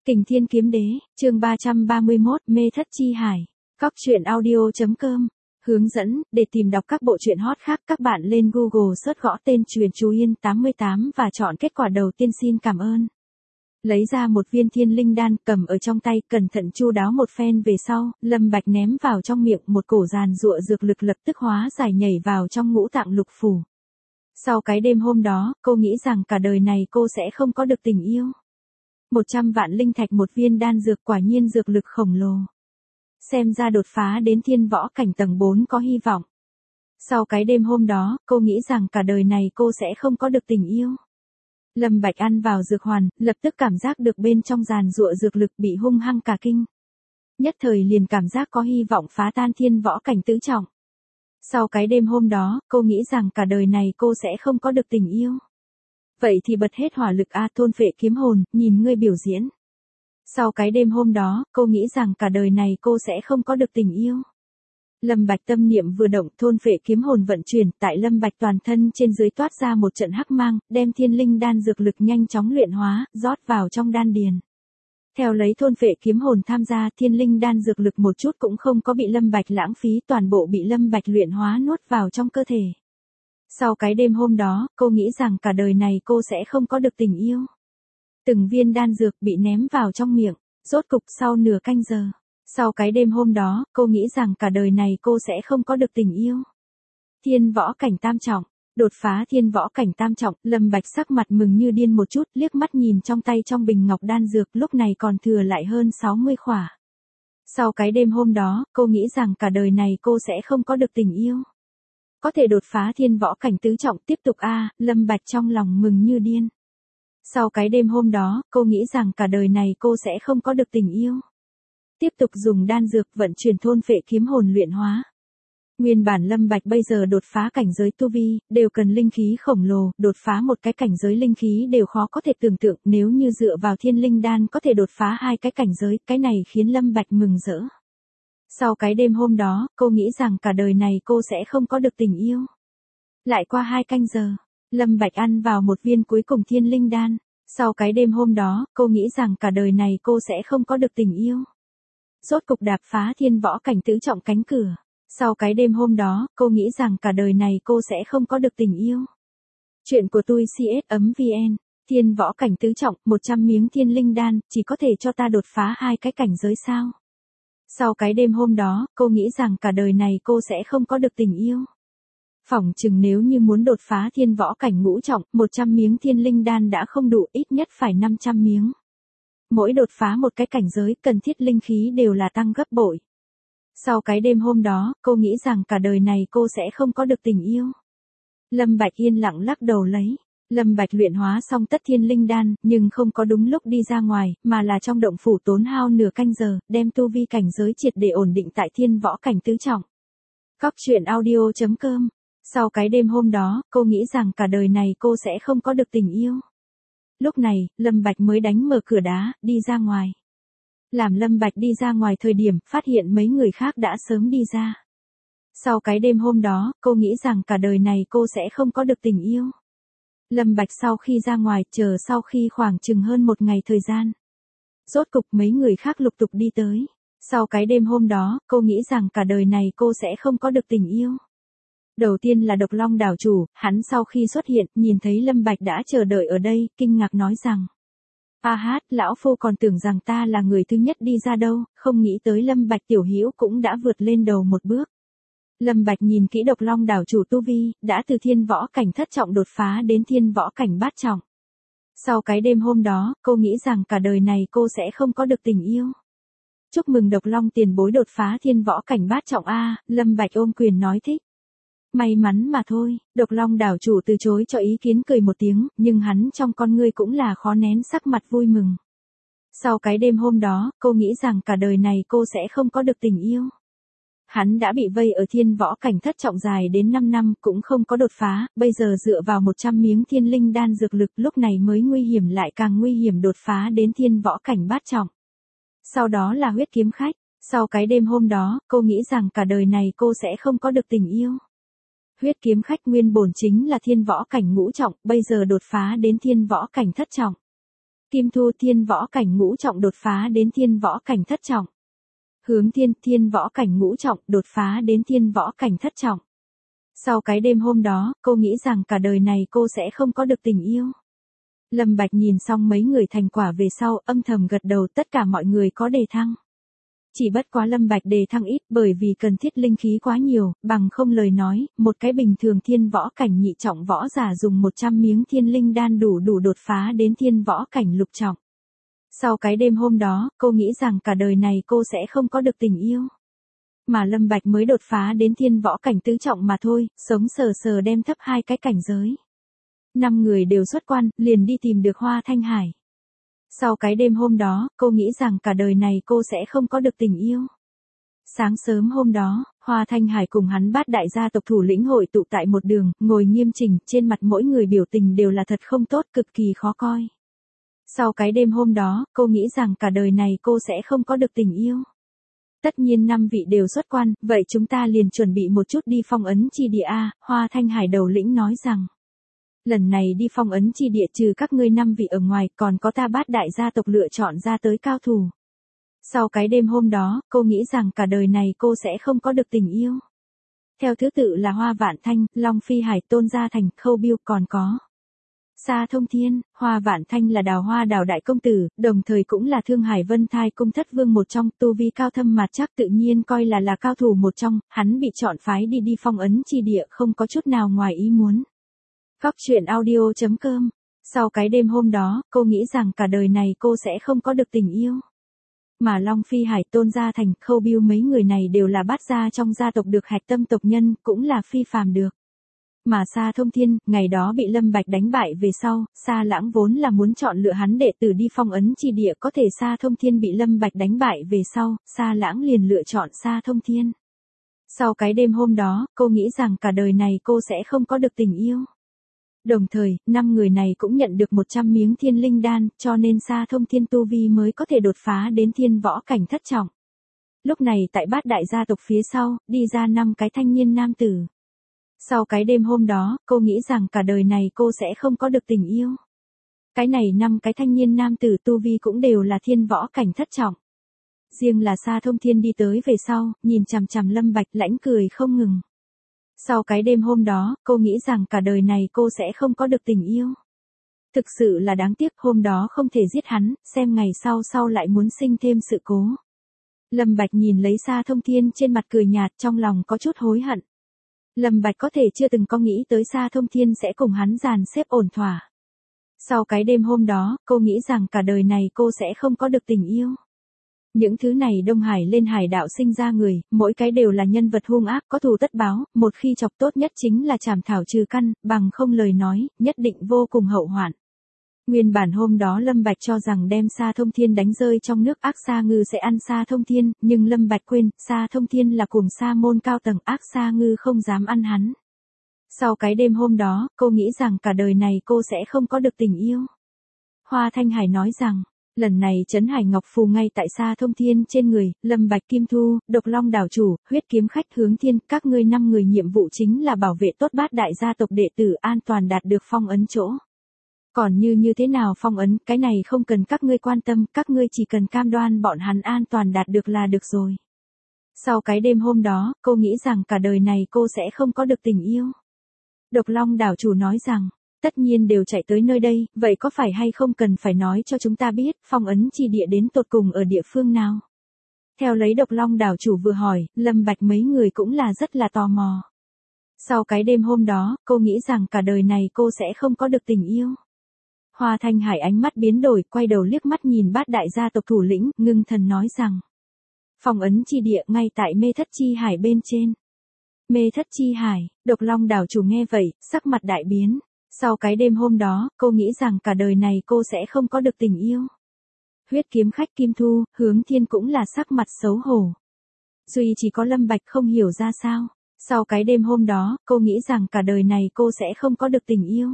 Kình Thiên Kiếm Đế, chương 331, Mê Thất Chi Hải. Cóc truyện audio.com. Hướng dẫn, để tìm đọc các bộ truyện hot khác các bạn lên Google search gõ tên Truyện Chú Yên 88 và chọn kết quả đầu tiên xin cảm ơn. Lấy ra một viên thiên linh đan cầm ở trong tay, cẩn thận chu đáo một phen về sau, Lâm Bạch ném vào trong miệng, một cổ giàn giụa dược lực lập tức hóa giải nhảy vào trong ngũ tạng lục phủ. Sau cái đêm hôm đó, cô nghĩ rằng cả đời này cô sẽ không có được tình yêu. 100 vạn linh thạch một viên đan dược, quả nhiên dược lực khổng lồ. Xem ra đột phá đến thiên võ cảnh tầng 4 có hy vọng. Sau cái đêm hôm đó, cô nghĩ rằng cả đời này cô sẽ không có được tình yêu. Lâm Bạch ăn vào dược hoàn, lập tức cảm giác được bên trong giàn giụa dược lực bị hung hăng cả kinh. Nhất thời liền cảm giác có hy vọng phá tan thiên võ cảnh tứ trọng. Sau cái đêm hôm đó, cô nghĩ rằng cả đời này cô sẽ không có được tình yêu. Vậy thì bật hết hỏa lực a, thôn phệ kiếm hồn, nhìn ngươi biểu diễn. Sau cái đêm hôm đó, cô nghĩ rằng cả đời này cô sẽ không có được tình yêu. Lâm Bạch tâm niệm vừa động, thôn phệ kiếm hồn vận chuyển, tại Lâm Bạch toàn thân trên dưới toát ra một trận hắc mang, đem thiên linh đan dược lực nhanh chóng luyện hóa, rót vào trong đan điền. Theo lấy thôn phệ kiếm hồn tham gia, thiên linh đan dược lực một chút cũng không có bị Lâm Bạch lãng phí, toàn bộ bị Lâm Bạch luyện hóa nuốt vào trong cơ thể. Sau cái đêm hôm đó, cô nghĩ rằng cả đời này cô sẽ không có được tình yêu. Từng viên đan dược bị ném vào trong miệng, rốt cục sau nửa canh giờ. Sau cái đêm hôm đó, cô nghĩ rằng cả đời này cô sẽ không có được tình yêu. Thiên võ cảnh tam trọng, đột phá thiên võ cảnh tam trọng, Lâm Bạch sắc mặt mừng như điên một chút, liếc mắt nhìn trong tay trong bình ngọc đan dược, lúc này còn thừa lại hơn 60 khỏa. Sau cái đêm hôm đó, cô nghĩ rằng cả đời này cô sẽ không có được tình yêu. Có thể đột phá thiên võ cảnh tứ trọng tiếp tục a, Lâm Bạch trong lòng mừng như điên. Sau cái đêm hôm đó, cô nghĩ rằng cả đời này cô sẽ không có được tình yêu. Tiếp tục dùng đan dược vận chuyển thôn phệ kiếm hồn luyện hóa. Nguyên bản Lâm Bạch bây giờ đột phá cảnh giới tu vi, đều cần linh khí khổng lồ, đột phá một cái cảnh giới linh khí đều khó có thể tưởng tượng, nếu như dựa vào thiên linh đan có thể đột phá hai cái cảnh giới, cái này khiến Lâm Bạch mừng rỡ. Sau cái đêm hôm đó, cô nghĩ rằng cả đời này cô sẽ không có được tình yêu. Lại qua 2 canh giờ, Lâm Bạch ăn vào một viên cuối cùng thiên linh đan. Sau cái đêm hôm đó, cô nghĩ rằng cả đời này cô sẽ không có được tình yêu. Rốt cục đạp phá thiên võ cảnh tứ trọng cánh cửa. Sau cái đêm hôm đó, cô nghĩ rằng cả đời này cô sẽ không có được tình yêu. Chuyện của tôi CS.vn. Thiên võ cảnh tứ trọng, 100 miếng thiên linh đan, chỉ có thể cho ta đột phá 2 cái cảnh giới sao? Sau cái đêm hôm đó, cô nghĩ rằng cả đời này cô sẽ không có được tình yêu. Phỏng chừng nếu như muốn đột phá thiên võ cảnh ngũ trọng, 100 miếng thiên linh đan đã không đủ, ít nhất phải 500 miếng. Mỗi đột phá một cái cảnh giới, cần thiết linh khí đều là tăng gấp bội. Sau cái đêm hôm đó, cô nghĩ rằng cả đời này cô sẽ không có được tình yêu. Lâm Bạch yên lặng lắc đầu lấy. Lâm Bạch luyện hóa xong tất thiên linh đan, nhưng không có đúng lúc đi ra ngoài, mà là trong động phủ tốn hao nửa canh giờ, đem tu vi cảnh giới triệt để ổn định tại thiên võ cảnh tứ trọng. Cóc truyện audio.com. Sau cái đêm hôm đó, cô nghĩ rằng cả đời này cô sẽ không có được tình yêu. Lúc này, Lâm Bạch mới đánh mở cửa đá, đi ra ngoài. Làm Lâm Bạch đi ra ngoài thời điểm, phát hiện mấy người khác đã sớm đi ra. Sau cái đêm hôm đó, cô nghĩ rằng cả đời này cô sẽ không có được tình yêu. Lâm Bạch sau khi ra ngoài, chờ sau khi khoảng chừng hơn 1 ngày thời gian. Rốt cục mấy người khác lục tục đi tới. Sau cái đêm hôm đó, cô nghĩ rằng cả đời này cô sẽ không có được tình yêu. Đầu tiên là Độc Long đảo chủ, hắn sau khi xuất hiện, nhìn thấy Lâm Bạch đã chờ đợi ở đây, kinh ngạc nói rằng. A hát, lão phu còn tưởng rằng ta là người thứ nhất đi ra đâu, không nghĩ tới Lâm Bạch tiểu hữu cũng đã vượt lên đầu một bước. Lâm Bạch nhìn kỹ Độc Long đảo chủ tu vi, đã từ thiên võ cảnh thất trọng đột phá đến thiên võ cảnh bát trọng. Sau cái đêm hôm đó, cô nghĩ rằng cả đời này cô sẽ không có được tình yêu. Chúc mừng Độc Long tiền bối đột phá thiên võ cảnh bát trọng a, Lâm Bạch ôm quyền nói thích. May mắn mà thôi, Độc Long đảo chủ từ chối cho ý kiến cười một tiếng, nhưng hắn trong con ngươi cũng là khó nén sắc mặt vui mừng. Sau cái đêm hôm đó, cô nghĩ rằng cả đời này cô sẽ không có được tình yêu. Hắn đã bị vây ở thiên võ cảnh thất trọng dài đến 5 năm, cũng không có đột phá, bây giờ dựa vào 100 miếng thiên linh đan dược lực, lúc này mới nguy hiểm lại càng nguy hiểm đột phá đến thiên võ cảnh bát trọng. Sau đó là huyết kiếm khách, sau cái đêm hôm đó, cô nghĩ rằng cả đời này cô sẽ không có được tình yêu. Huyết kiếm khách nguyên bổn chính là thiên võ cảnh ngũ trọng, bây giờ đột phá đến thiên võ cảnh thất trọng. Kim Thu thiên võ cảnh ngũ trọng đột phá đến thiên võ cảnh thất trọng. Hướng Thiên thiên võ cảnh ngũ trọng đột phá đến thiên võ cảnh thất trọng. Sau cái đêm hôm đó, cô nghĩ rằng cả đời này cô sẽ không có được tình yêu. Lâm Bạch nhìn xong mấy người thành quả về sau, âm thầm gật đầu, tất cả mọi người có đề thăng. Chỉ bất quá Lâm Bạch đề thăng ít bởi vì cần thiết linh khí quá nhiều, bằng không lời nói, một cái bình thường thiên võ cảnh nhị trọng võ giả dùng 100 miếng thiên linh đan đủ đột phá đến thiên võ cảnh lục trọng. Sau cái đêm hôm đó, cô nghĩ rằng cả đời này cô sẽ không có được tình yêu. Mà Lâm Bạch mới đột phá đến thiên võ cảnh tứ trọng mà thôi, sống sờ sờ đem thấp 2 cái cảnh giới. 5 người đều xuất quan, liền đi tìm được Hoa Thanh Hải. Sau cái đêm hôm đó, cô nghĩ rằng cả đời này cô sẽ không có được tình yêu. Sáng sớm hôm đó, Hoa Thanh Hải cùng hắn bát đại gia tộc thủ lĩnh hội tụ tại một đường, ngồi nghiêm chỉnh, trên mặt mỗi người biểu tình đều là thật không tốt, cực kỳ khó coi. Sau cái đêm hôm đó, cô nghĩ rằng cả đời này cô sẽ không có được tình yêu. Tất nhiên 5 vị đều xuất quan, vậy chúng ta liền chuẩn bị một chút đi phong ấn chi địa a. Hoa Thanh Hải đầu lĩnh nói rằng. Lần này đi phong ấn chi địa trừ các ngươi 5 vị ở ngoài, còn có ta bát đại gia tộc lựa chọn ra tới cao thủ. Sau cái đêm hôm đó, cô nghĩ rằng cả đời này cô sẽ không có được tình yêu. Theo thứ tự là Hoa Vạn Thanh, Long Phi Hải, Tôn Gia Thành, Khâu Biêu, còn có Sa Thông Thiên. Hoa Vạn Thanh là Đào Hoa Đào đại công tử, đồng thời cũng là Thương Hải Vân Thai cung thất vương một trong, tu vi cao thâm mà chắc tự nhiên coi là cao thủ một trong, hắn bị chọn phái đi phong ấn chi địa không có chút nào ngoài ý muốn. Góc truyện audio.com. Sau cái đêm hôm đó, cô nghĩ rằng cả đời này cô sẽ không có được tình yêu. Mà Long Phi Hải, Tôn Gia Thành, Khâu Biêu mấy người này đều là bát gia trong gia tộc được hạch tâm tộc nhân, cũng là phi phàm được. Mà Sa Thông Thiên, ngày đó bị Lâm Bạch đánh bại về sau, Sa Lãng vốn là muốn chọn lựa hắn đệ tử đi phong ấn chi địa, có thể Sa Thông Thiên bị Lâm Bạch đánh bại về sau, Sa Lãng liền lựa chọn Sa Thông Thiên. Sau cái đêm hôm đó, cô nghĩ rằng cả đời này cô sẽ không có được tình yêu. Đồng thời, 5 người này cũng nhận được 100 miếng thiên linh đan, cho nên Sa Thông Thiên tu vi mới có thể đột phá đến thiên võ cảnh thất trọng. Lúc này tại bát đại gia tộc phía sau, đi ra 5 cái thanh niên nam tử. Sau cái đêm hôm đó, cô nghĩ rằng cả đời này cô sẽ không có được tình yêu. Cái này 5 cái thanh niên nam tử tu vi cũng đều là thiên võ cảnh thất trọng. Riêng là Sa Thông Thiên đi tới về sau, nhìn chằm chằm Lâm Bạch lãnh cười không ngừng. Sau cái đêm hôm đó, cô nghĩ rằng cả đời này cô sẽ không có được tình yêu. Thực sự là đáng tiếc, hôm đó không thể giết hắn, xem ngày sau lại muốn sinh thêm sự cố. Lâm Bạch nhìn lấy Sa Thông Thiên trên mặt cười nhạt, trong lòng có chút hối hận. Lâm Bạch có thể chưa từng có nghĩ tới Sa Thông Thiên sẽ cùng hắn dàn xếp ổn thỏa. Sau cái đêm hôm đó, cô nghĩ rằng cả đời này cô sẽ không có được tình yêu. Những thứ này Đông Hải lên hải đạo sinh ra người, mỗi cái đều là nhân vật hung ác, có thù tất báo, một khi chọc tốt nhất chính là chảm thảo trừ căn, bằng không lời nói, nhất định vô cùng hậu hoạn. Nguyên bản hôm đó Lâm Bạch cho rằng đem Sa Thông Thiên đánh rơi trong nước, ác sa ngư sẽ ăn Sa Thông Thiên, nhưng Lâm Bạch quên, Sa Thông Thiên là cùng sa môn cao tầng, ác sa ngư không dám ăn hắn. Sau cái đêm hôm đó, cô nghĩ rằng cả đời này cô sẽ không có được tình yêu. Hoa Thanh Hải nói rằng, lần này Trấn Hải Ngọc Phù ngay tại Sa Thông Thiên trên người, Lâm Bạch, Kim Thu, Độc Long đảo chủ, Huyết Kiếm Khách, Hướng Thiên, các ngươi 5 người nhiệm vụ chính là bảo vệ tốt bát đại gia tộc đệ tử an toàn đạt được phong ấn chỗ. Còn như thế nào phong ấn, cái này không cần các ngươi quan tâm, các ngươi chỉ cần cam đoan bọn hắn an toàn đạt được là được rồi. Sau cái đêm hôm đó, cô nghĩ rằng cả đời này cô sẽ không có được tình yêu. Độc Long đảo chủ nói rằng, tất nhiên đều chạy tới nơi đây, vậy có phải hay không cần phải nói cho chúng ta biết, phong ấn chi địa đến tột cùng ở địa phương nào? Theo lấy Độc Long đảo chủ vừa hỏi, Lâm Bạch mấy người cũng là rất là tò mò. Sau cái đêm hôm đó, cô nghĩ rằng cả đời này cô sẽ không có được tình yêu. Hoa Thanh Hải ánh mắt biến đổi, quay đầu liếc mắt nhìn bát đại gia tộc thủ lĩnh, ngưng thần nói rằng, phong ấn chi địa ngay tại Mê Thất Chi Hải bên trên. Mê Thất Chi Hải, Độc Long đảo chủ nghe vậy, sắc mặt đại biến. Sau cái đêm hôm đó, cô nghĩ rằng cả đời này cô sẽ không có được tình yêu. Huyết Kiếm Khách Kim Thu, Hướng Thiên cũng là sắc mặt xấu hổ. Duy chỉ có Lâm Bạch không hiểu ra sao. Sau cái đêm hôm đó, cô nghĩ rằng cả đời này cô sẽ không có được tình yêu.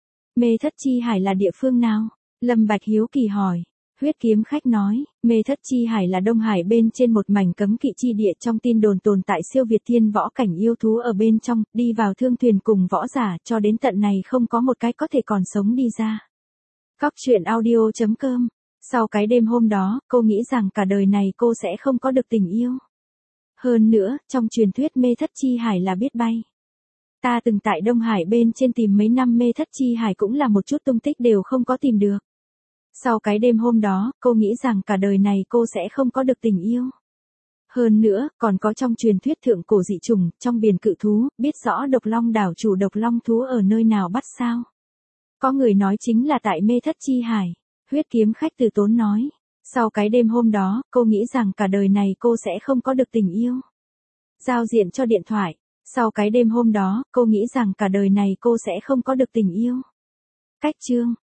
Mê Thất Chi Hải là địa phương nào? Lâm Bạch hiếu kỳ hỏi. Huyết Kiếm Khách nói, Mê Thất Chi Hải là Đông Hải bên trên một mảnh cấm kỵ chi địa, trong tin đồn tồn tại siêu việt thiên võ cảnh yêu thú ở bên trong, đi vào thương thuyền cùng võ giả, cho đến tận này không có một cái có thể còn sống đi ra. Cóc truyện audio.com. Sau cái đêm hôm đó, cô nghĩ rằng cả đời này cô sẽ không có được tình yêu. Hơn nữa, trong truyền thuyết mê thất chi hải là biết bay. Ta từng tại Đông Hải bên trên tìm mấy năm mê thất chi hải cũng là một chút tung tích đều không có tìm được. Sau cái đêm hôm đó, cô nghĩ rằng cả đời này cô sẽ không có được tình yêu. Hơn nữa, còn có trong truyền thuyết thượng cổ dị trùng, trong biển cự thú, biết rõ độc long đảo chủ độc long thú ở nơi nào bắt sao? Có người nói chính là tại mê thất chi hải. Huyết kiếm khách từ tốn nói. Sau cái đêm hôm đó, cô nghĩ rằng cả đời này cô sẽ không có được tình yêu. Giao diện cho điện thoại. Sau cái đêm hôm đó, cô nghĩ rằng cả đời này cô sẽ không có được tình yêu. Cách chương.